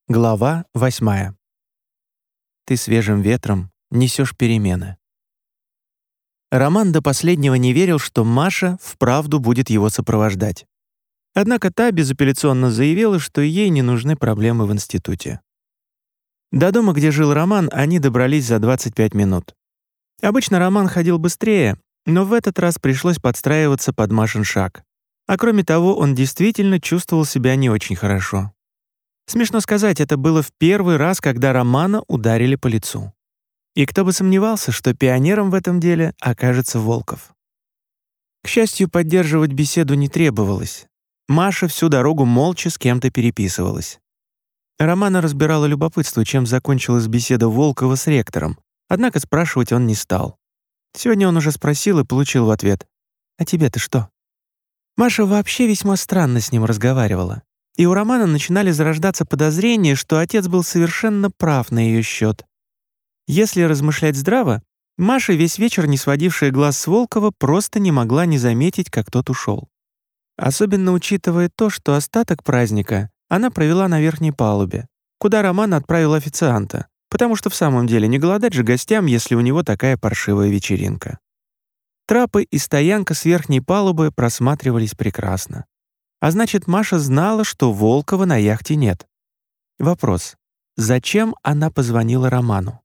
Глава 8. Ты свежим ветром несешь перемены. Роман до последнего не верил, что Маша вправду будет его сопровождать. Однако та безапелляционно заявила, что ей не нужны проблемы в институте. До дома, где жил Роман, они добрались за 25 минут. Обычно Роман ходил быстрее, но в этот раз пришлось подстраиваться под Машин шаг. А кроме того, он действительно чувствовал себя не очень хорошо. Смешно сказать, это было в первый раз, когда Романа ударили по лицу. И кто бы сомневался, что пионером в этом деле окажется Волков. К счастью, поддерживать беседу не требовалось. Маша всю дорогу молча с кем-то переписывалась. Романа разбирало любопытство, чем закончилась беседа Волкова с ректором, однако спрашивать он не стал. Сегодня он уже спросил и получил в ответ: «А тебе-то что?» Маша вообще весьма странно с ним разговаривала. И у Романа начинали зарождаться подозрения, что отец был совершенно прав на ее счет. Если размышлять здраво, Маша, весь вечер не сводившая глаз с Волкова, просто не могла не заметить, как тот ушел. Особенно учитывая то, что остаток праздника она провела на верхней палубе, куда Роман отправил официанта, потому что в самом деле не голодать же гостям, если у него такая паршивая вечеринка. Трапы и стоянка с верхней палубы просматривались прекрасно. А значит, Маша знала, что Волкова на яхте нет. Вопрос: зачем она позвонила Роману?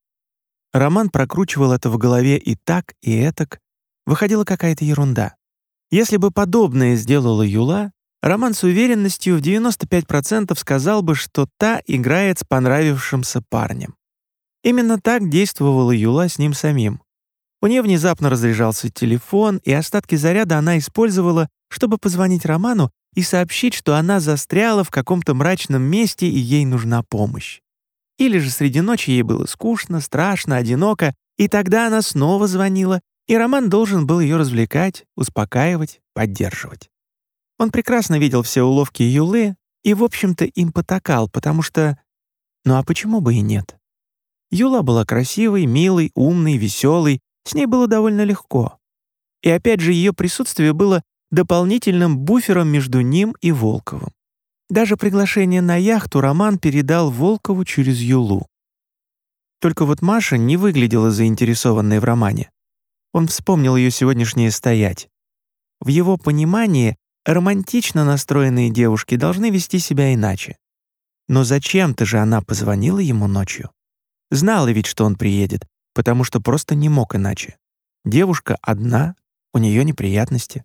Роман прокручивал это в голове и так, и этак. Выходила какая-то ерунда. Если бы подобное сделала Юла, Роман с уверенностью в 95% сказал бы, что та играет с понравившимся парнем. Именно так действовала Юла с ним самим. У нее внезапно разряжался телефон, и остатки заряда она использовала, чтобы позвонить Роману и сообщить, что она застряла в каком-то мрачном месте и ей нужна помощь. Или же среди ночи ей было скучно, страшно, одиноко, и тогда она снова звонила, и Роман должен был ее развлекать, успокаивать, поддерживать. Он прекрасно видел все уловки Юлы и, в общем-то, им потакал, потому что... Ну а почему бы и нет? Юла была красивой, милой, умной, веселой, с ней было довольно легко. И опять же, ее присутствие было дополнительным буфером между ним и Волковым. Даже приглашение на яхту Роман передал Волкову через Юлу. Только вот Маша не выглядела заинтересованной в романе. Он вспомнил ее сегодняшнее «стоять». В его понимании романтично настроенные девушки должны вести себя иначе. Но зачем-то же она позвонила ему ночью. Знала ведь, что он приедет, потому что просто не мог иначе. Девушка одна, у нее неприятности.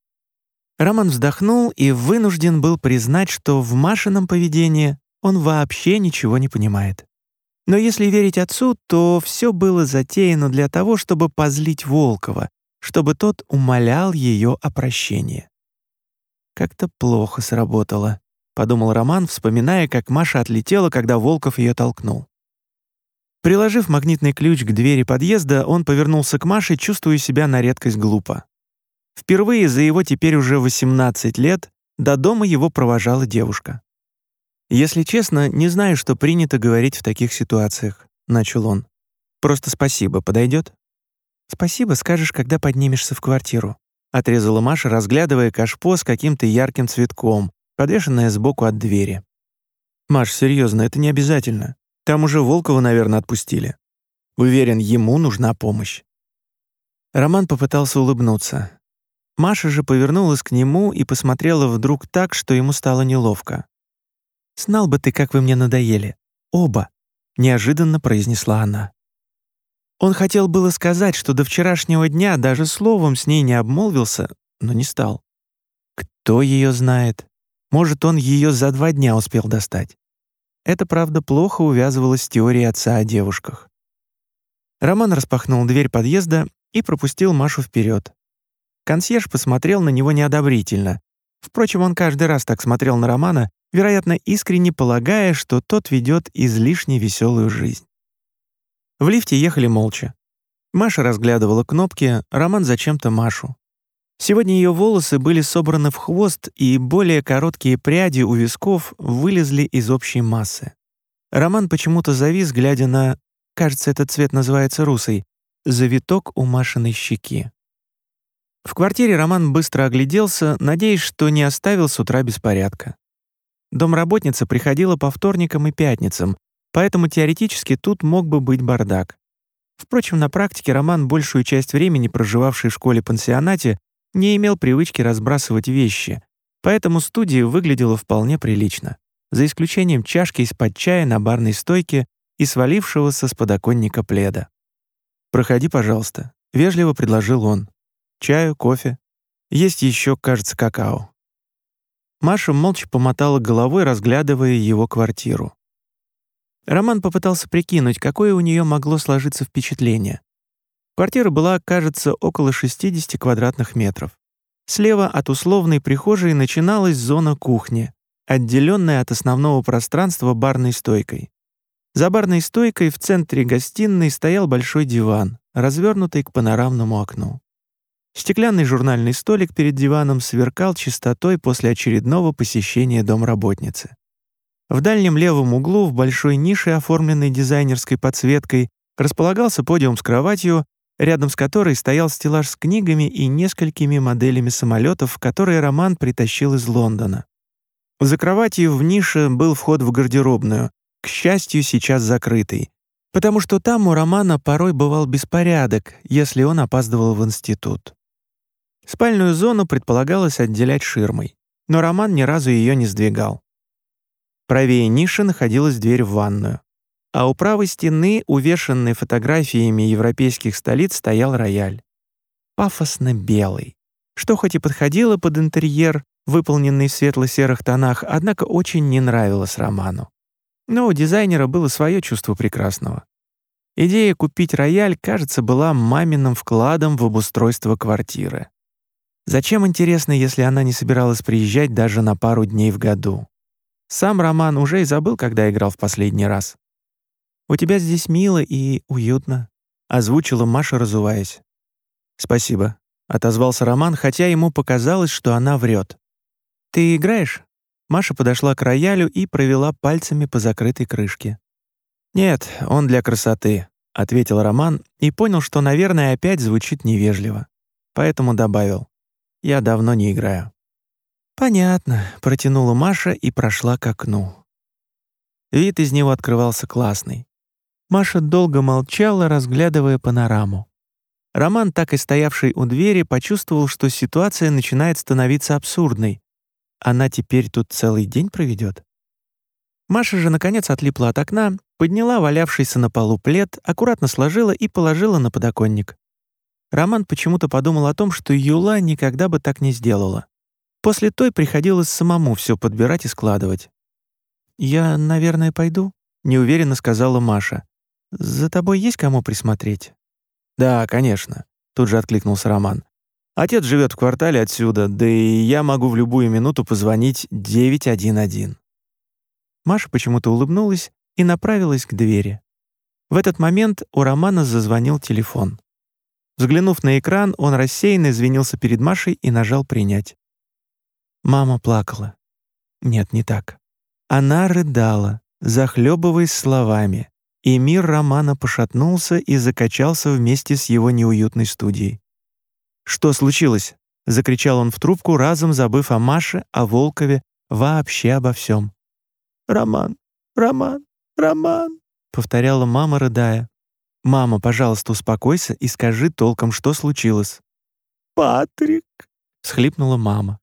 Роман вздохнул и вынужден был признать, что в Машином поведении он вообще ничего не понимает. Но если верить отцу, то все было затеяно для того, чтобы позлить Волкова, чтобы тот умолял ее о прощении. «Как-то плохо сработало», — подумал Роман, вспоминая, как Маша отлетела, когда Волков ее толкнул. Приложив магнитный ключ к двери подъезда, он повернулся к Маше, чувствуя себя на редкость глупо. Впервые за его теперь уже 18 лет до дома его провожала девушка. «Если честно, не знаю, что принято говорить в таких ситуациях», — начал он. «Просто спасибо подойдет?» «Спасибо скажешь, когда поднимешься в квартиру», — отрезала Маша, разглядывая кашпо с каким-то ярким цветком, подвешенное сбоку от двери. «Маш, серьезно, это не обязательно. Там уже Волкова, наверное, отпустили. Уверен, ему нужна помощь». Роман попытался улыбнуться. Маша же повернулась к нему и посмотрела вдруг так, что ему стало неловко. «Знал бы ты, как вы мне надоели. Оба», — неожиданно произнесла она. Он хотел было сказать, что до вчерашнего дня даже словом с ней не обмолвился, но не стал. Кто ее знает? Может, он ее за 2 дня успел достать. Это, правда, плохо увязывалось с теорией отца о девушках. Роман распахнул дверь подъезда и пропустил Машу вперед. Консьерж посмотрел на него неодобрительно. Впрочем, он каждый раз так смотрел на Романа, вероятно, искренне полагая, что тот ведет излишне веселую жизнь. В лифте ехали молча. Маша разглядывала кнопки, Роман зачем-то Машу. Сегодня ее волосы были собраны в хвост, и более короткие пряди у висков вылезли из общей массы. Роман почему-то завис, глядя на, кажется, этот цвет называется русый, завиток у Машиной щеки. В квартире Роман быстро огляделся, надеясь, что не оставил с утра беспорядка. Домработница приходила по вторникам и пятницам, поэтому теоретически тут мог бы быть бардак. Впрочем, на практике Роман, большую часть времени проживавший в школе-пансионате, не имел привычки разбрасывать вещи, поэтому студия выглядела вполне прилично, за исключением чашки из-под чая на барной стойке и свалившегося с подоконника пледа. «Проходи, пожалуйста», — вежливо предложил он. «Чаю, кофе. Есть еще, кажется, какао». Маша молча помотала головой, разглядывая его квартиру. Роман попытался прикинуть, какое у нее могло сложиться впечатление. Квартира была, кажется, около 60 квадратных метров. Слева от условной прихожей начиналась зона кухни, отделенная от основного пространства барной стойкой. За барной стойкой в центре гостиной стоял большой диван, развернутый к панорамному окну. Стеклянный журнальный столик перед диваном сверкал чистотой после очередного посещения домработницы. В дальнем левом углу в большой нише, оформленной дизайнерской подсветкой, располагался подиум с кроватью, рядом с которой стоял стеллаж с книгами и несколькими моделями самолетов, которые Роман притащил из Лондона. За кроватью в нише был вход в гардеробную, к счастью, сейчас закрытый, потому что там у Романа порой бывал беспорядок, если он опаздывал в институт. Спальную зону предполагалось отделять ширмой, но Роман ни разу ее не сдвигал. Правее ниши находилась дверь в ванную, а у правой стены, увешанной фотографиями европейских столиц, стоял рояль. Пафосно белый, что хоть и подходило под интерьер, выполненный в светло-серых тонах, однако очень не нравилось Роману. Но у дизайнера было свое чувство прекрасного. Идея купить рояль, кажется, была маминым вкладом в обустройство квартиры. Зачем, интересно, если она не собиралась приезжать даже на пару дней в году? Сам Роман уже и забыл, когда играл в последний раз. «У тебя здесь мило и уютно», — озвучила Маша, разуваясь. «Спасибо», — отозвался Роман, хотя ему показалось, что она врет. «Ты играешь?» Маша подошла к роялю и провела пальцами по закрытой крышке. «Нет, он для красоты», — ответил Роман и понял, что, наверное, опять звучит невежливо. Поэтому добавил: «Я давно не играю». «Понятно», — протянула Маша и прошла к окну. Вид из него открывался классный. Маша долго молчала, разглядывая панораму. Роман, так и стоявший у двери, почувствовал, что ситуация начинает становиться абсурдной. Она теперь тут целый день проведет? Маша же, наконец, отлипла от окна, подняла валявшийся на полу плед, аккуратно сложила и положила на подоконник. Роман почему-то подумал о том, что Юла никогда бы так не сделала. После той приходилось самому все подбирать и складывать. «Я, наверное, пойду», — неуверенно сказала Маша. «За тобой есть кому присмотреть?» «Да, конечно», — тут же откликнулся Роман. «Отец живет в квартале отсюда, да и я могу в любую минуту позвонить 911». Маша почему-то улыбнулась и направилась к двери. В этот момент у Романа зазвонил телефон. Взглянув на экран, он рассеянно извинился перед Машей и нажал «принять». Мама плакала. Нет, не так. Она рыдала, захлебываясь словами, и мир Романа пошатнулся и закачался вместе с его неуютной студией. «Что случилось?» — закричал он в трубку, разом забыв о Маше, о Волкове, вообще обо всем. «Роман, Роман, Роман», — повторяла мама, рыдая. «Мама, пожалуйста, успокойся и скажи толком, что случилось». «Патрик», — всхлипнула мама.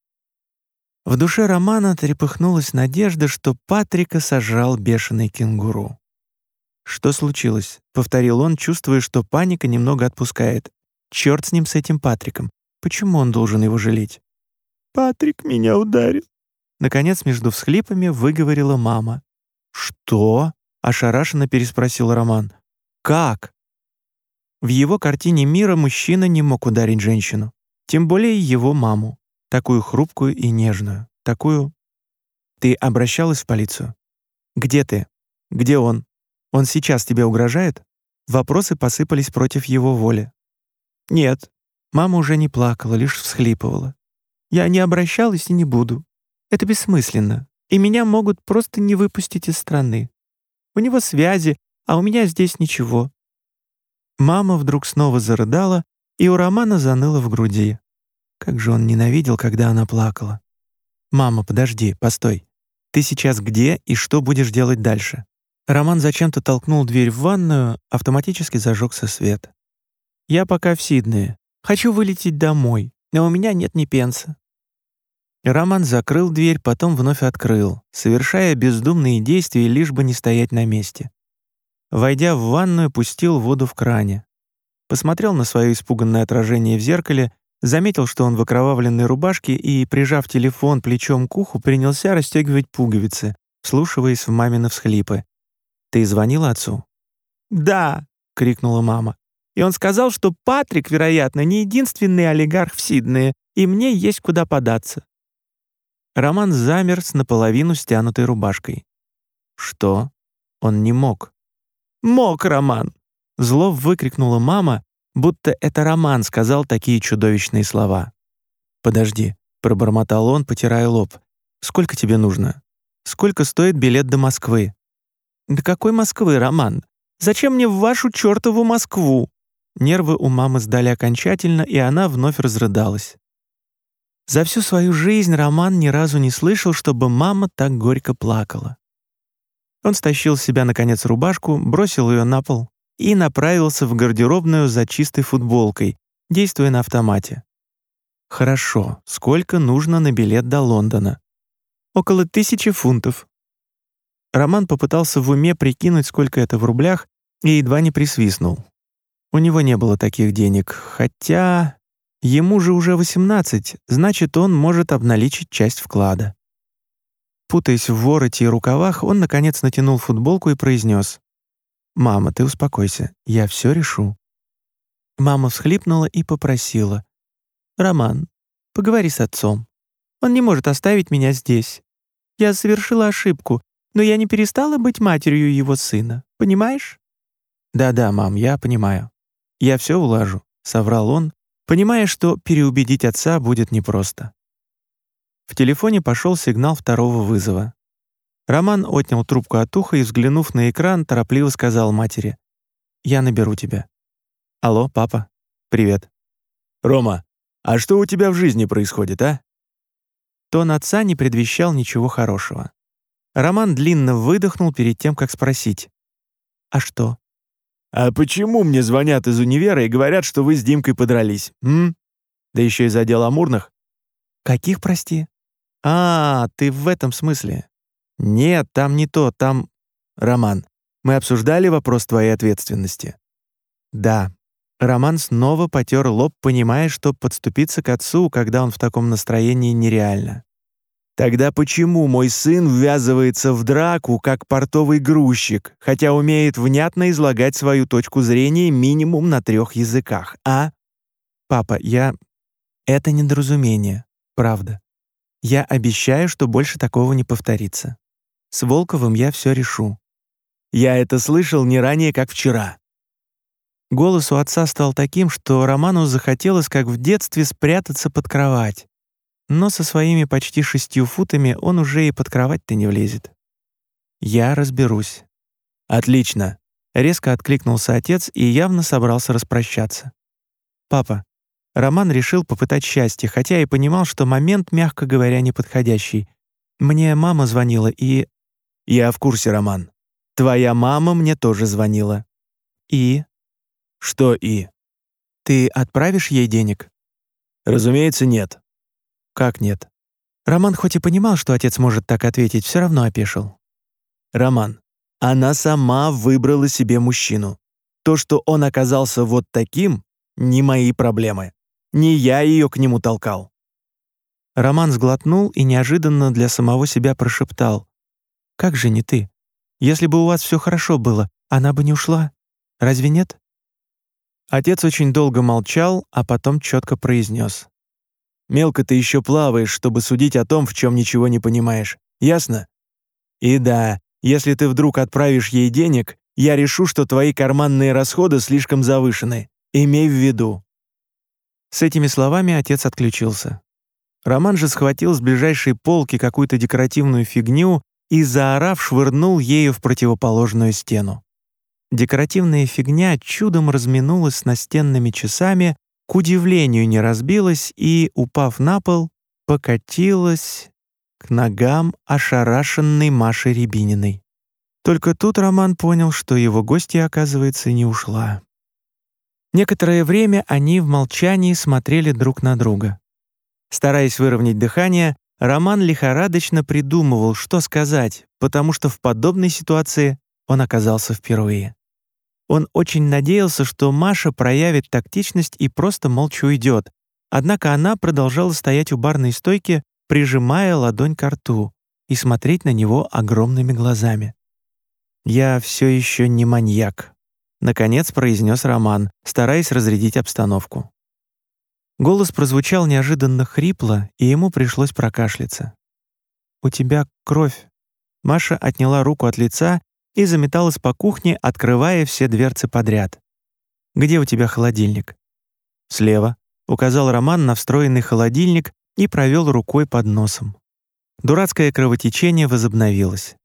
В душе Романа трепыхнулась надежда, что Патрика сожрал бешеный кенгуру. «Что случилось?» — повторил он, чувствуя, что паника немного отпускает. «Чёрт с ним, с этим Патриком. Почему он должен его жалеть?» «Патрик меня ударил». Наконец, между всхлипами выговорила мама. «Что?» — ошарашенно переспросил Роман. «Как?» В его картине мира мужчина не мог ударить женщину, тем более его маму, такую хрупкую и нежную, такую... «Ты обращалась в полицию? Где ты? Где он? Он сейчас тебе угрожает?» Вопросы посыпались против его воли. «Нет». Мама уже не плакала, лишь всхлипывала. «Я не обращалась и не буду. Это бессмысленно, и меня могут просто не выпустить из страны. У него связи, а у меня здесь ничего». Мама вдруг снова зарыдала, и у Романа заныло в груди. Как же он ненавидел, когда она плакала. «Мама, подожди, постой. Ты сейчас где и что будешь делать дальше?» Роман зачем-то толкнул дверь в ванную, автоматически зажегся свет. «Я пока в Сиднее. Хочу вылететь домой, но у меня нет ни пенса». Роман закрыл дверь, потом вновь открыл, совершая бездумные действия, лишь бы не стоять на месте. Войдя в ванную, пустил воду в кране. Посмотрел на свое испуганное отражение в зеркале, заметил, что он в окровавленной рубашке и, прижав телефон плечом к уху, принялся расстегивать пуговицы, вслушиваясь в мамины всхлипы. «Ты звонила отцу?» «Да!» — крикнула мама. «И он сказал, что Патрик, вероятно, не единственный олигарх в Сиднее, и мне есть куда податься». Роман замер с наполовину стянутой рубашкой. «Что?» Он не мог. «Мог, Роман!» Зло выкрикнула мама, будто это Роман сказал такие чудовищные слова. «Подожди», — пробормотал он, потирая лоб. «Сколько тебе нужно? Сколько стоит билет до Москвы?» «Да какой Москвы, Роман? Зачем мне в вашу чертову Москву?» Нервы у мамы сдали окончательно, и она вновь разрыдалась. За всю свою жизнь Роман ни разу не слышал, чтобы мама так горько плакала. Он стащил с себя, наконец, рубашку, бросил ее на пол и направился в гардеробную за чистой футболкой, действуя на автомате. «Хорошо. Сколько нужно на билет до Лондона?» «Около 1000 фунтов». Роман попытался в уме прикинуть, сколько это в рублях, и едва не присвистнул. У него не было таких денег, хотя ему же уже 18, значит, он может обналичить часть вклада. Путаясь в вороте и рукавах, он, наконец, натянул футболку и произнес: «Мама, ты успокойся, я все решу». Мама всхлипнула и попросила: «Роман, поговори с отцом. Он не может оставить меня здесь. Я совершила ошибку, но я не перестала быть матерью его сына, понимаешь?» «Да-да, мам, я понимаю. Я все улажу», — соврал он, понимая, что переубедить отца будет непросто. В телефоне пошел сигнал второго вызова. Роман отнял трубку от уха и, взглянув на экран, торопливо сказал матери: «Я наберу тебя». «Алло, папа. Привет». «Рома, а что у тебя в жизни происходит, а?» Тон отца не предвещал ничего хорошего. Роман длинно выдохнул перед тем, как спросить: «А что?» «А почему мне звонят из универа и говорят, что вы с Димкой подрались, м? Да еще из отдела Амурных?» «Каких, прости?» «А, ты в этом смысле?» «Нет, там не то, там...» «Роман, мы обсуждали вопрос твоей ответственности?» «Да». Роман снова потер лоб, понимая, что подступиться к отцу, когда он в таком настроении, нереально. «Тогда почему мой сын ввязывается в драку, как портовый грузчик, хотя умеет внятно излагать свою точку зрения минимум на 3 языках, а?» «Папа, Это недоразумение, правда. Я обещаю, что больше такого не повторится. С Волковым я все решу». «Я это слышал не ранее, как вчера». Голос у отца стал таким, что Роману захотелось, как в детстве, спрятаться под кровать. Но со своими почти 6 футами он уже и под кровать-то не влезет. «Я разберусь». «Отлично», — резко откликнулся отец и явно собрался распрощаться. «Папа». Роман решил попытать счастье, хотя и понимал, что момент, мягко говоря, неподходящий. «Мне мама звонила и...» «Я в курсе, Роман. Твоя мама мне тоже звонила». «И?» «Что «и»?» «Ты отправишь ей денег?» «Разумеется, нет». «Как нет?» Роман хоть и понимал, что отец может так ответить, все равно опешил. «Роман, она сама выбрала себе мужчину. То, что он оказался вот таким, не мои проблемы. Не я ее к нему толкал». Роман сглотнул и неожиданно для самого себя прошептал: «Как же не ты? Если бы у вас все хорошо было, она бы не ушла. Разве нет?» Отец очень долго молчал, а потом четко произнес: «Мелко ты еще плаваешь, чтобы судить о том, в чем ничего не понимаешь. Ясно? И да, если ты вдруг отправишь ей денег, я решу, что твои карманные расходы слишком завышены. Имей в виду». С этими словами отец отключился. Роман же схватил с ближайшей полки какую-то декоративную фигню и, заорав, швырнул ею в противоположную стену. Декоративная фигня чудом разминулась с настенными часами, к удивлению не разбилась и, упав на пол, покатилась к ногам ошарашенной Маши Рябининой. Только тут Роман понял, что его гостья, оказывается, не ушла. Некоторое время они в молчании смотрели друг на друга. Стараясь выровнять дыхание, Роман лихорадочно придумывал, что сказать, потому что в подобной ситуации он оказался впервые. Он очень надеялся, что Маша проявит тактичность и просто молча уйдет, однако она продолжала стоять у барной стойки, прижимая ладонь к рту и смотреть на него огромными глазами. «Я все еще не маньяк», — наконец произнес Роман, стараясь разрядить обстановку. Голос прозвучал неожиданно хрипло, и ему пришлось прокашляться. «У тебя кровь». Маша отняла руку от лица и заметалась по кухне, открывая все дверцы подряд. «Где у тебя холодильник?» «Слева», — указал Роман на встроенный холодильник и провел рукой под носом. Дурацкое кровотечение возобновилось.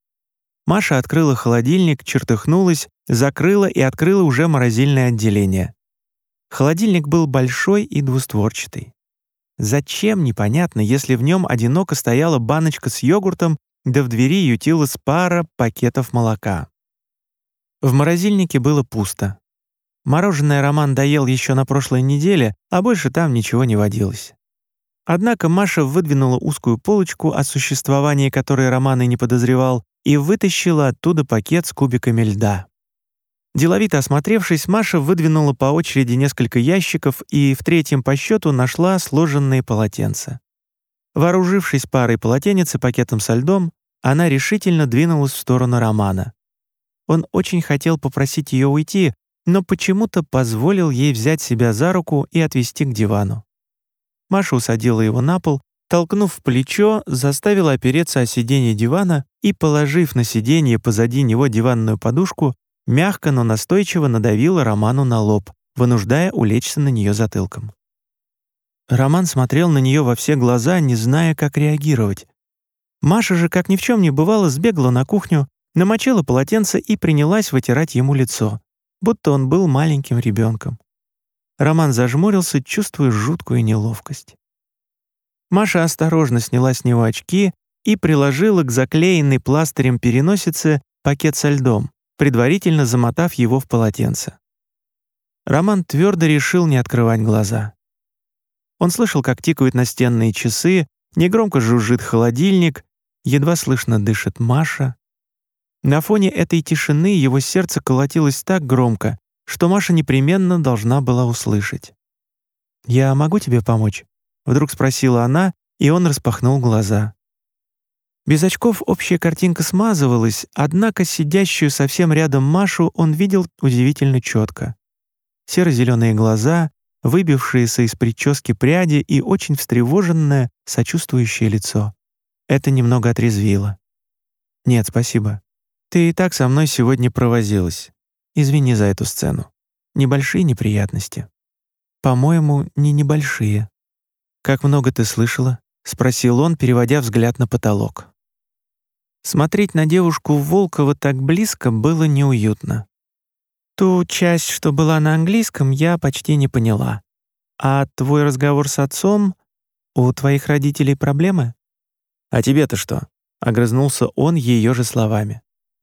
Маша открыла холодильник, чертыхнулась, закрыла и открыла уже морозильное отделение. Холодильник был большой и двустворчатый. Зачем, непонятно, если в нем одиноко стояла баночка с йогуртом, да в двери ютилась пара пакетов молока. В морозильнике было пусто. Мороженое Роман доел еще на прошлой неделе, а больше там ничего не водилось. Однако Маша выдвинула узкую полочку, о существовании которой Роман и не подозревал, и вытащила оттуда пакет с кубиками льда. Деловито осмотревшись, Маша выдвинула по очереди несколько ящиков и в третьем по счету нашла сложенные полотенца. Вооружившись парой полотенец и пакетом со льдом, она решительно двинулась в сторону Романа. Он очень хотел попросить ее уйти, но почему-то позволил ей взять себя за руку и отвести к дивану. Маша усадила его на пол, толкнув в плечо, заставила опереться о сиденье дивана и, положив на сиденье позади него диванную подушку, мягко, но настойчиво надавила Роману на лоб, вынуждая улечься на нее затылком. Роман смотрел на нее во все глаза, не зная, как реагировать. Маша же, как ни в чем не бывало, сбегла на кухню, намочила полотенце и принялась вытирать ему лицо, будто он был маленьким ребенком. Роман зажмурился, чувствуя жуткую неловкость. Маша осторожно сняла с него очки и приложила к заклеенной пластырем переносице пакет со льдом, предварительно замотав его в полотенце. Роман твердо решил не открывать глаза. Он слышал, как тикают настенные часы, негромко жужжит холодильник, едва слышно дышит Маша. На фоне этой тишины его сердце колотилось так громко, что Маша непременно должна была услышать. «Я могу тебе помочь?» — вдруг спросила она, и он распахнул глаза. Без очков общая картинка смазывалась, однако сидящую совсем рядом Машу он видел удивительно четко. Серо-зеленые глаза, выбившиеся из прически пряди и очень встревоженное, сочувствующее лицо. Это немного отрезвило. «Нет, спасибо. Ты и так со мной сегодня провозилась. Извини за эту сцену. Небольшие неприятности». «По-моему, не небольшие». «Как много ты слышала?» — спросил он, переводя взгляд на потолок. Смотреть на девушку Волкова так близко было неуютно. Ту часть, что была на английском, я почти не поняла. А твой разговор с отцом? У твоих родителей проблемы? А тебе-то что? Огрызнулся он ее же словами.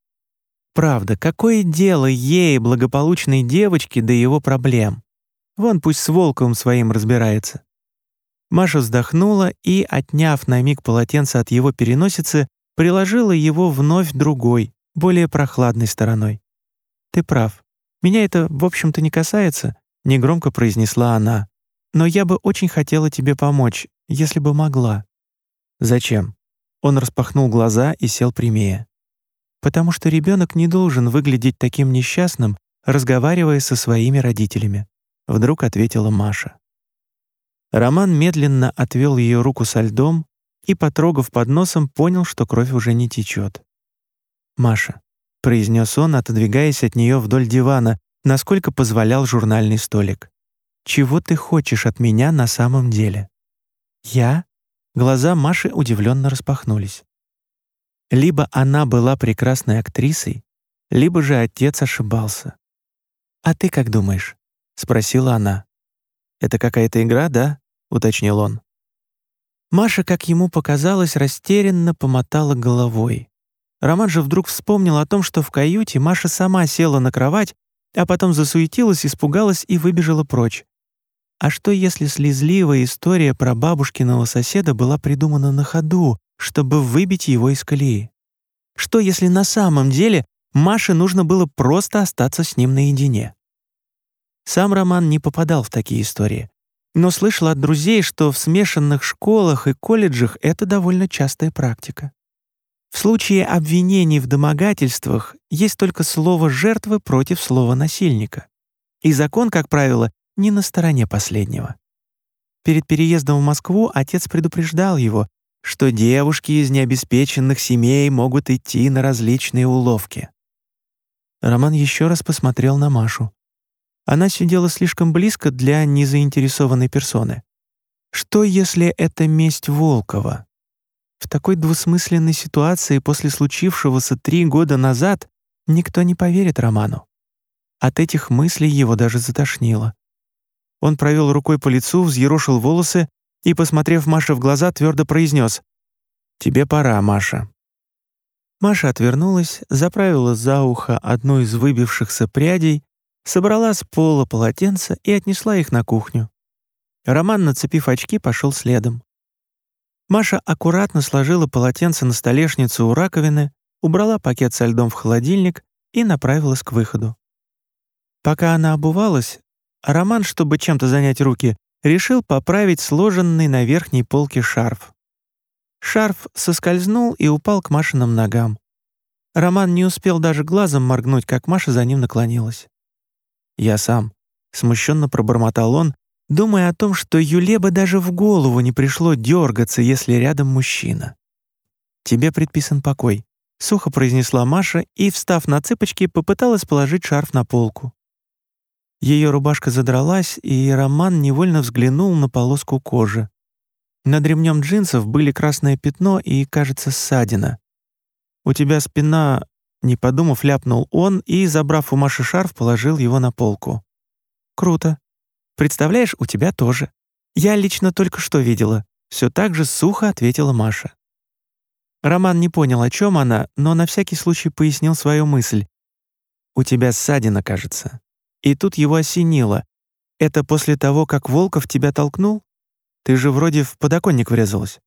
Правда, какое дело ей, благополучной девочке, до его проблем? Вон пусть с Волковым своим разбирается. Маша вздохнула и, отняв на миг полотенце от его переносицы, приложила его вновь другой, более прохладной стороной. «Ты прав. Меня это, в общем-то, не касается», — негромко произнесла она. «Но я бы очень хотела тебе помочь, если бы могла». «Зачем?» Он распахнул глаза и сел прямее. «Потому что ребенок не должен выглядеть таким несчастным, разговаривая со своими родителями», — вдруг ответила Маша. Роман медленно отвел ее руку со льдом и, потрогав под носом, понял, что кровь уже не течет. «Маша», — произнес он, отодвигаясь от нее вдоль дивана, насколько позволял журнальный столик. «Чего ты хочешь от меня на самом деле?» «Я?» Глаза Маши удивленно распахнулись. Либо она была прекрасной актрисой, либо же отец ошибался. «А ты как думаешь?» — спросила она. «Это какая-то игра, да?» — уточнил он. Маша, как ему показалось, растерянно помотала головой. Роман же вдруг вспомнил о том, что в каюте Маша сама села на кровать, а потом засуетилась, испугалась и выбежала прочь. А что, если слезливая история про бабушкиного соседа была придумана на ходу, чтобы выбить его из колеи? Что, если на самом деле Маше нужно было просто остаться с ним наедине? Сам Роман не попадал в такие истории, но слышал от друзей, что в смешанных школах и колледжах это довольно частая практика. В случае обвинений в домогательствах есть только слово жертвы против слова насильника. И закон, как правило, не на стороне последнего. Перед переездом в Москву отец предупреждал его, что девушки из необеспеченных семей могут идти на различные уловки. Роман еще раз посмотрел на Машу. Она сидела слишком близко для незаинтересованной персоны. Что, если это месть Волкова? В такой двусмысленной ситуации после случившегося 3 года назад никто не поверит Роману. От этих мыслей его даже затошнило. Он провел рукой по лицу, взъерошил волосы и, посмотрев Маше в глаза, твердо произнес: «Тебе пора, Маша». Маша отвернулась, заправила за ухо одну из выбившихся прядей, собрала с пола полотенца и отнесла их на кухню. Роман, нацепив очки, пошел следом. Маша аккуратно сложила полотенце на столешницу у раковины, убрала пакет со льдом в холодильник и направилась к выходу. Пока она обувалась, Роман, чтобы чем-то занять руки, решил поправить сложенный на верхней полке шарф. Шарф соскользнул и упал к Машиным ногам. Роман не успел даже глазом моргнуть, как Маша за ним наклонилась. «Я сам», — смущенно пробормотал он, думая о том, что Юле бы даже в голову не пришло дергаться, если рядом мужчина. «Тебе предписан покой», — сухо произнесла Маша и, встав на цыпочки, попыталась положить шарф на полку. Ее рубашка задралась, и Роман невольно взглянул на полоску кожи. Над ремнем джинсов были красное пятно и, кажется, ссадина. «У тебя спина...» — не подумав, ляпнул он и, забрав у Маши шарф, положил его на полку. «Круто. Представляешь, у тебя тоже. Я лично только что видела», — все так же сухо ответила Маша. Роман не понял, о чем она, но на всякий случай пояснил свою мысль. «У тебя ссадина, кажется». И тут его осенило. «Это после того, как Волков тебя толкнул? Ты же вроде в подоконник врезалась».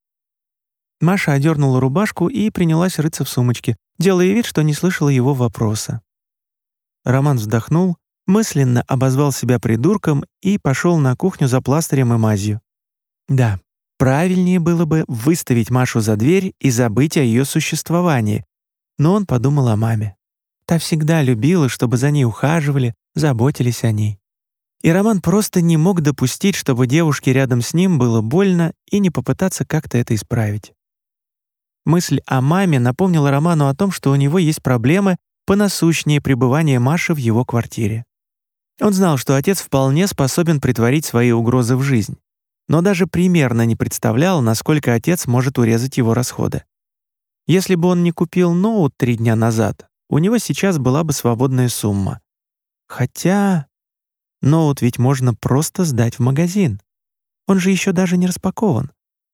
Маша одернула рубашку и принялась рыться в сумочке, делая вид, что не слышала его вопроса. Роман вздохнул, мысленно обозвал себя придурком и пошел на кухню за пластырем и мазью. Да, правильнее было бы выставить Машу за дверь и забыть о ее существовании, но он подумал о маме. Та всегда любила, чтобы за ней ухаживали, заботились о ней. И Роман просто не мог допустить, чтобы девушке рядом с ним было больно и не попытаться как-то это исправить. Мысль о маме напомнила Роману о том, что у него есть проблемы понасущнее пребывания Маши в его квартире. Он знал, что отец вполне способен претворить свои угрозы в жизнь, но даже примерно не представлял, насколько отец может урезать его расходы. Если бы он не купил ноут 3 дня назад, у него сейчас была бы свободная сумма. Хотя ноут ведь можно просто сдать в магазин. Он же еще даже не распакован.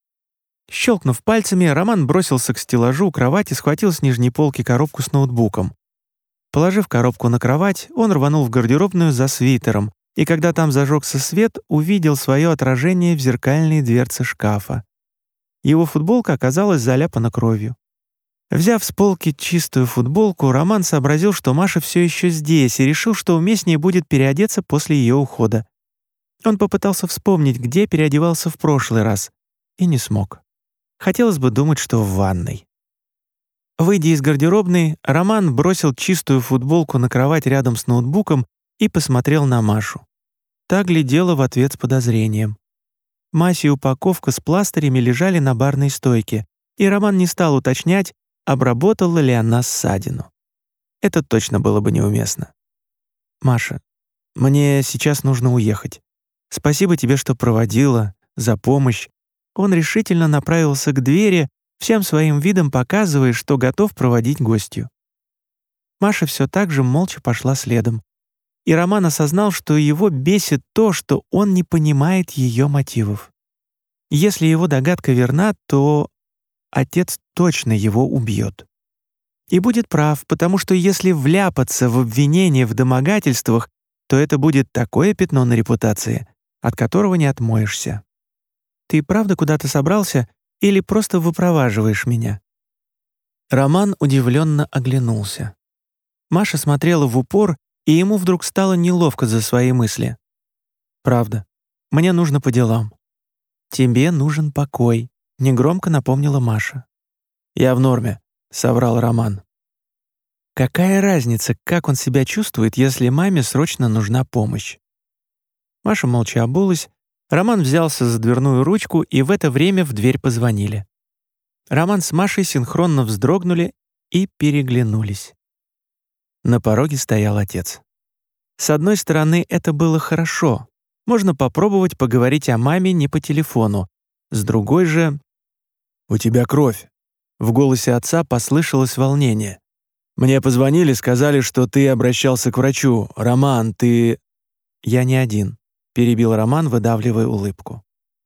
Щелкнув пальцами, Роман бросился к стеллажу у кровати, схватил с нижней полки коробку с ноутбуком. Положив коробку на кровать, он рванул в гардеробную за свитером, и когда там зажегся свет, увидел свое отражение в зеркальной дверце шкафа. Его футболка оказалась заляпана кровью. Взяв с полки чистую футболку, Роман сообразил, что Маша все еще здесь, и решил, что уместнее будет переодеться после ее ухода. Он попытался вспомнить, где переодевался в прошлый раз, и не смог. Хотелось бы думать, что в ванной. Выйдя из гардеробной, Роман бросил чистую футболку на кровать рядом с ноутбуком и посмотрел на Машу. Та глядела в ответ с подозрением. Мазь и упаковка с пластырями лежали на барной стойке, и Роман не стал уточнять, обработала ли она ссадину. Это точно было бы неуместно. «Маша, мне сейчас нужно уехать. Спасибо тебе, что проводила, за помощь». Он решительно направился к двери, всем своим видом показывая, что готов проводить гостью. Маша все так же молча пошла следом. И Роман осознал, что его бесит то, что он не понимает ее мотивов. Если его догадка верна, то отец точно его убьет. И будет прав, потому что если вляпаться в обвинение в домогательствах, то это будет такое пятно на репутации, от которого не отмоешься. Ты правда куда-то собрался или просто выпроваживаешь меня?» Роман удивленно оглянулся. Маша смотрела в упор, и ему вдруг стало неловко за свои мысли. «Правда, мне нужно по делам». «Тебе нужен покой», — негромко напомнила Маша. «Я в норме», — соврал Роман. Какая разница, как он себя чувствует, если маме срочно нужна помощь? Маша молча обулась, Роман взялся за дверную ручку, и в это время в дверь позвонили. Роман с Машей синхронно вздрогнули и переглянулись. На пороге стоял отец. С одной стороны, это было хорошо. Можно попробовать поговорить о маме не по телефону. С другой же... «У тебя кровь». В голосе отца послышалось волнение. «Мне позвонили, сказали, что ты обращался к врачу. Роман, ты...» «Я не один», — перебил Роман, выдавливая улыбку.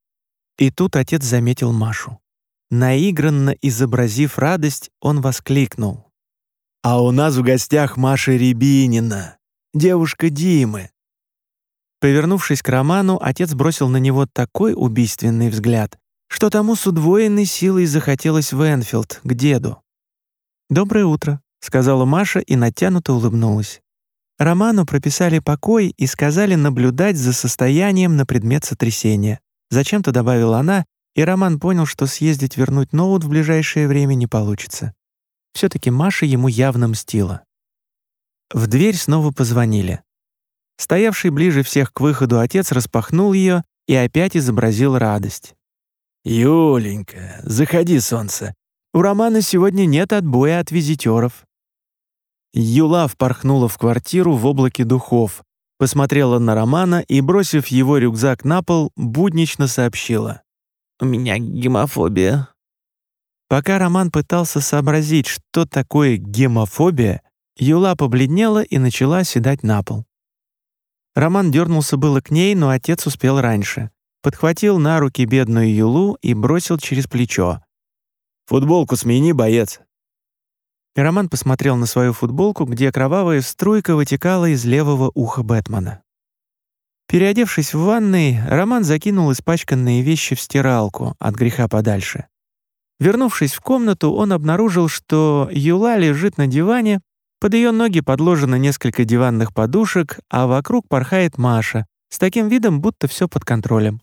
И тут отец заметил Машу. Наигранно изобразив радость, он воскликнул: «А у нас в гостях Маша Рябинина, девушка Димы». Повернувшись к Роману, отец бросил на него такой убийственный взгляд, что тому с удвоенной силой захотелось в Энфилд, к деду. «Доброе утро», — сказала Маша и натянуто улыбнулась. Роману прописали покой и сказали наблюдать за состоянием на предмет сотрясения. Зачем-то добавила она, и Роман понял, что съездить вернуть ноут в ближайшее время не получится. Все-таки Маша ему явно мстила. В дверь снова позвонили. Стоявший ближе всех к выходу отец распахнул ее и опять изобразил радость. «Юленька, заходи, солнце. У Романа сегодня нет отбоя от визитеров». Юла впорхнула в квартиру в облаке духов, посмотрела на Романа и, бросив его рюкзак на пол, буднично сообщила: «У меня гемофобия». Пока Роман пытался сообразить, что такое гемофобия, Юла побледнела и начала оседать на пол. Роман дернулся было к ней, но отец успел раньше. Подхватил на руки бедную Юлу и бросил через плечо: «Футболку смени, боец». Роман посмотрел на свою футболку, где кровавая струйка вытекала из левого уха Бэтмена. Переодевшись в ванной, Роман закинул испачканные вещи в стиралку от греха подальше. Вернувшись в комнату, он обнаружил, что Юла лежит на диване, под ее ноги подложено несколько диванных подушек, а вокруг порхает Маша, с таким видом, будто все под контролем.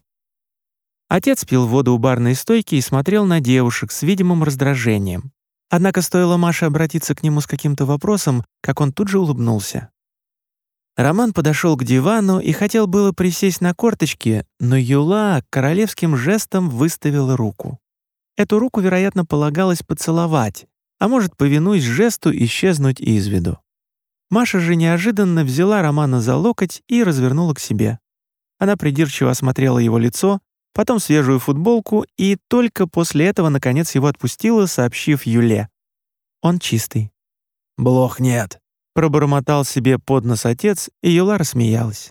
Отец пил воду у барной стойки и смотрел на девушек с видимым раздражением. Однако стоило Маше обратиться к нему с каким-то вопросом, как он тут же улыбнулся. Роман подошел к дивану и хотел было присесть на корточки, но Юла королевским жестом выставила руку. Эту руку, вероятно, полагалось поцеловать, а может, повинуясь жесту, исчезнуть из виду. Маша же неожиданно взяла Романа за локоть и развернула к себе. Она придирчиво осмотрела его лицо, потом свежую футболку и только после этого, наконец, его отпустила, сообщив Юле: «Он чистый». «Блох нет», — пробормотал себе под нос отец, и Юла рассмеялась.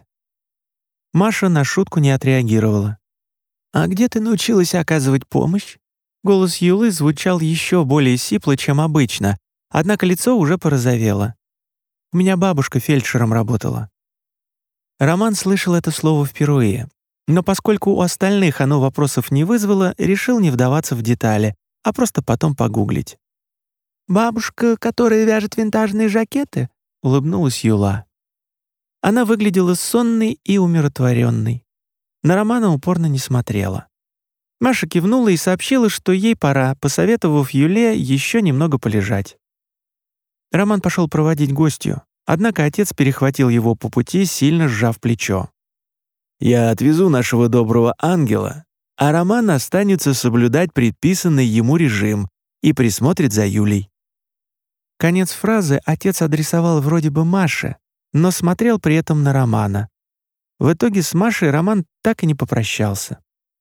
Маша на шутку не отреагировала. «А где ты научилась оказывать помощь?» Голос Юлы звучал еще более сипло, чем обычно, однако лицо уже порозовело. «У меня бабушка фельдшером работала». Роман слышал это слово впервые, но поскольку у остальных оно вопросов не вызвало, решил не вдаваться в детали, а просто потом погуглить. «Бабушка, которая вяжет винтажные жакеты?» — улыбнулась Юла. Она выглядела сонной и умиротворенной. На Романа упорно не смотрела. Маша кивнула и сообщила, что ей пора, посоветовав Юле еще немного полежать. Роман пошел проводить гостью, однако отец перехватил его по пути, сильно сжав плечо. «Я отвезу нашего доброго ангела, а Роман останется соблюдать предписанный ему режим и присмотрит за Юлей». Конец фразы отец адресовал вроде бы Маше, но смотрел при этом на Романа. В итоге с Машей Роман так и не попрощался.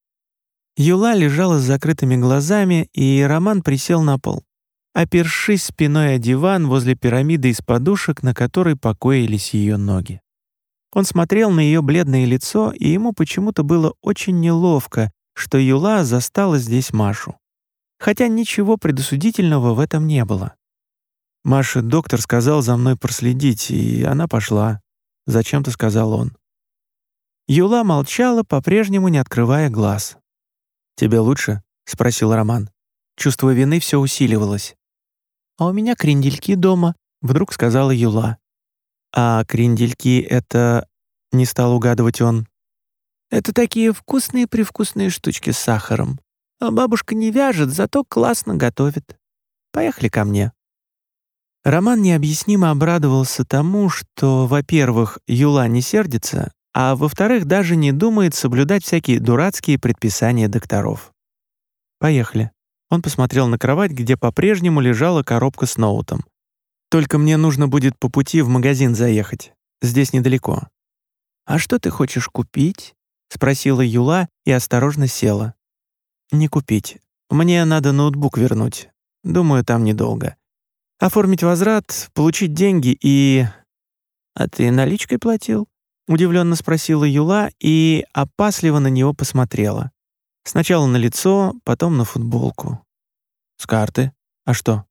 Юла лежала с закрытыми глазами, и Роман присел на пол, опершись спиной о диван возле пирамиды из подушек, на которой покоились ее ноги. Он смотрел на ее бледное лицо, и ему почему-то было очень неловко что Юла застала здесь Машу. Хотя ничего предосудительного в этом не было. «Маше доктор сказал за мной проследить, и она пошла», — зачем-то сказал он. Юла молчала, по-прежнему не открывая глаз. «Тебе лучше?» — спросил Роман. Чувство вины все усиливалось. «А у меня крендельки дома», — вдруг сказала Юла. «А крендельки — это...» — не стал угадывать он. «Это такие вкусные-привкусные штучки с сахаром. А бабушка не вяжет, зато классно готовит. Поехали ко мне». Роман необъяснимо обрадовался тому, что, во-первых, Юла не сердится, а во-вторых, даже не думает соблюдать всякие дурацкие предписания докторов. «Поехали». Он посмотрел на кровать, где по-прежнему лежала коробка с ноутом. «Только мне нужно будет по пути в магазин заехать. Здесь недалеко». «А что ты хочешь купить?» — спросила Юла и осторожно села. «Не купить. Мне надо ноутбук вернуть. Думаю, там недолго. Оформить возврат, получить деньги и...» «А ты наличкой платил?» — удивленно спросила Юла и опасливо на него посмотрела. Сначала на лицо, потом на футболку. «С карты? А что?»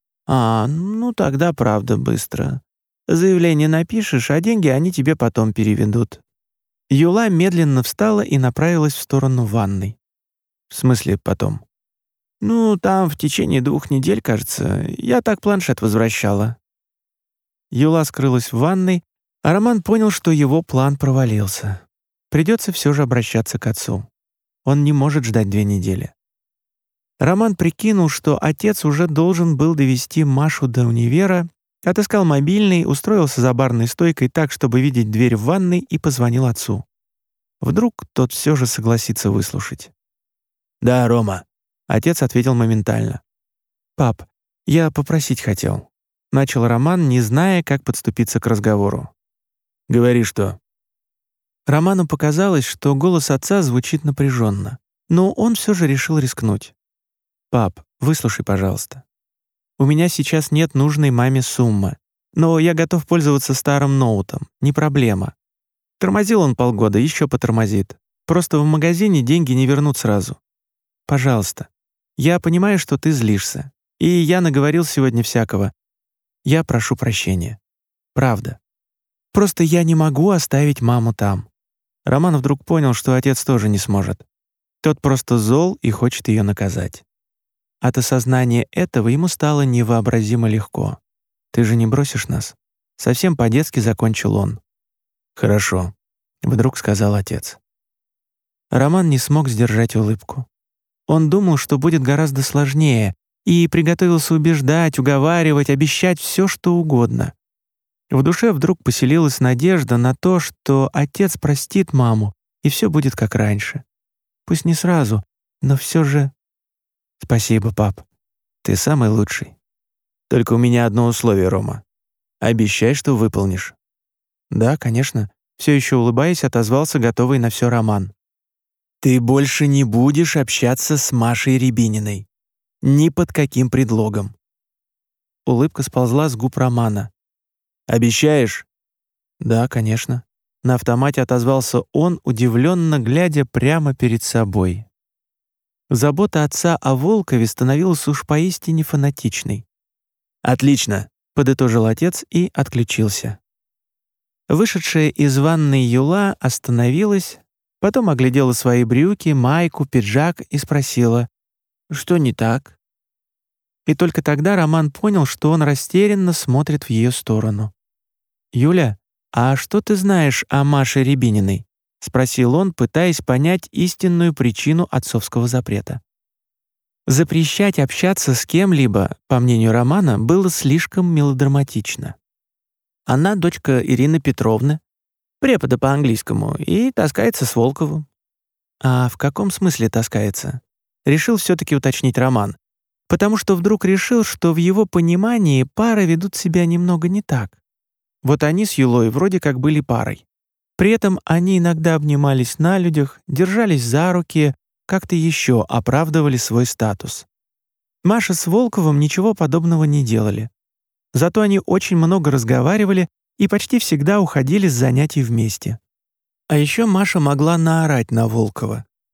Ну тогда правда быстро. Заявление напишешь, а деньги они тебе потом переведут». Юла медленно встала и направилась в сторону ванной. «В смысле потом?» Там в течение 2 недель, кажется. Я так планшет возвращала». Юла скрылась в ванной, а Роман понял, что его план провалился. Придется все же обращаться к отцу. Он не может ждать 2 недели. Роман прикинул, что отец уже должен был довести Машу до универа, отыскал мобильный, устроился за барной стойкой так, чтобы видеть дверь в ванной, и позвонил отцу. Вдруг тот все же согласится выслушать. «Да, Рома». Отец ответил моментально. «Пап, я попросить хотел». Начал Роман, не зная, как подступиться к разговору. «Говори, что». Роману показалось, что голос отца звучит напряженно, но он все же решил рискнуть. «Пап, выслушай, пожалуйста. У меня сейчас нет нужной маме суммы, но я готов пользоваться старым ноутом, не проблема. Тормозил он полгода, еще потормозит. Просто в магазине деньги не вернут сразу. Пожалуйста. Я понимаю, что ты злишься, и я наговорил сегодня всякого. Я прошу прощения. Правда. Просто я не могу оставить маму там». Роман вдруг понял, что отец тоже не сможет. Тот просто зол и хочет ее наказать. От осознания этого ему стало невообразимо легко. «Ты же не бросишь нас?» Совсем по-детски закончил он. «Хорошо», — вдруг сказал отец. Роман не смог сдержать улыбку. Он думал, что будет гораздо сложнее, и приготовился убеждать, уговаривать, обещать все, что угодно. В душе вдруг поселилась надежда на то, что отец простит маму, и все будет как раньше. Пусть не сразу, но все же... «Спасибо, пап. Ты самый лучший. Только у меня одно условие, Рома. Обещай, что выполнишь». «Да, конечно», — все еще улыбаясь, отозвался готовый на все Роман. «Ты больше не будешь общаться с Машей Рябининой. Ни под каким предлогом». Улыбка сползла с губ Романа. «Обещаешь?» «Да, конечно». На автомате отозвался он, удивленно глядя прямо перед собой. Забота отца о Волкове становилась уж поистине фанатичной. «Отлично», — подытожил отец и отключился. Вышедшая из ванной Юла остановилась, потом оглядела свои брюки, майку, пиджак и спросила: «Что не так?» И только тогда Роман понял, что он растерянно смотрит в ее сторону. «Юля, а что ты знаешь о Маше Рябининой?» — спросил он, пытаясь понять истинную причину отцовского запрета. Запрещать общаться с кем-либо, по мнению Романа, было слишком мелодраматично. Она дочка Ирины Петровны, препода по английскому, и таскается с Волковым. А в каком смысле таскается? Решил все-таки уточнить Роман, потому что вдруг решил, что в его понимании пары ведут себя немного не так. Вот они с Юлой вроде как были парой. При этом они иногда обнимались на людях, держались за руки, как-то еще оправдывали свой статус. Маша с Волковым ничего подобного не делали. Зато они очень много разговаривали и почти всегда уходили с занятий вместе. А еще Маша могла наорать на Волкова.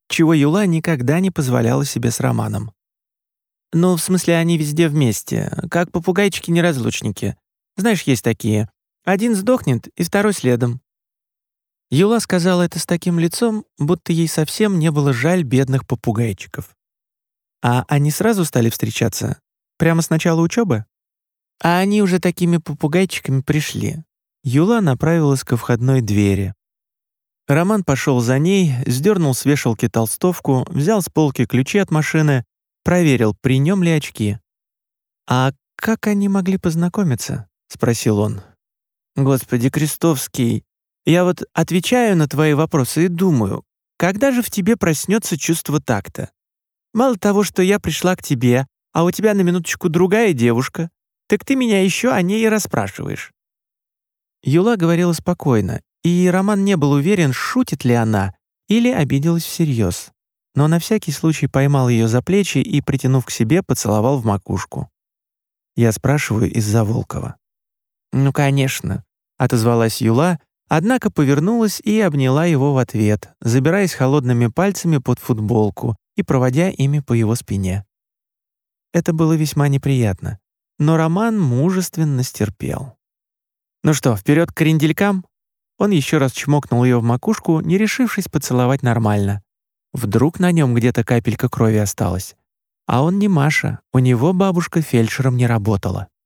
чего Юла никогда не позволяла себе с Романом. «Ну, в смысле, они везде вместе, как попугайчики-неразлучники. Знаешь, есть такие. Один сдохнет, и второй следом». Юла сказала это с таким лицом, будто ей совсем не было жаль бедных попугайчиков. «А они сразу стали встречаться? Прямо с начала учебы?» «А они уже такими попугайчиками пришли». Юла направилась ко входной двери. Роман пошел за ней, сдернул с вешалки толстовку, взял с полки ключи от машины, проверил, при нем ли очки. «А как они могли познакомиться?» — спросил он. «Господи, Крестовский, я вот отвечаю на твои вопросы и думаю, когда же в тебе проснется чувство такта? Мало того, что я пришла к тебе, а у тебя на минуточку другая девушка, так ты меня еще о ней и расспрашиваешь». Юла говорила спокойно, и Роман не был уверен, шутит ли она или обиделась всерьез, но на всякий случай поймал ее за плечи и, притянув к себе, поцеловал в макушку. «Я спрашиваю из-за Волкова». «Ну, конечно», — отозвалась Юла, однако повернулась и обняла его в ответ, забираясь холодными пальцами под футболку и проводя ими по его спине. Это было весьма неприятно, но Роман мужественно стерпел. «Ну что, вперед к кренделькам?» Он еще раз чмокнул ее в макушку, не решившись поцеловать нормально. Вдруг на нем где-то капелька крови осталась. А он не Маша, у него бабушка фельдшером не работала.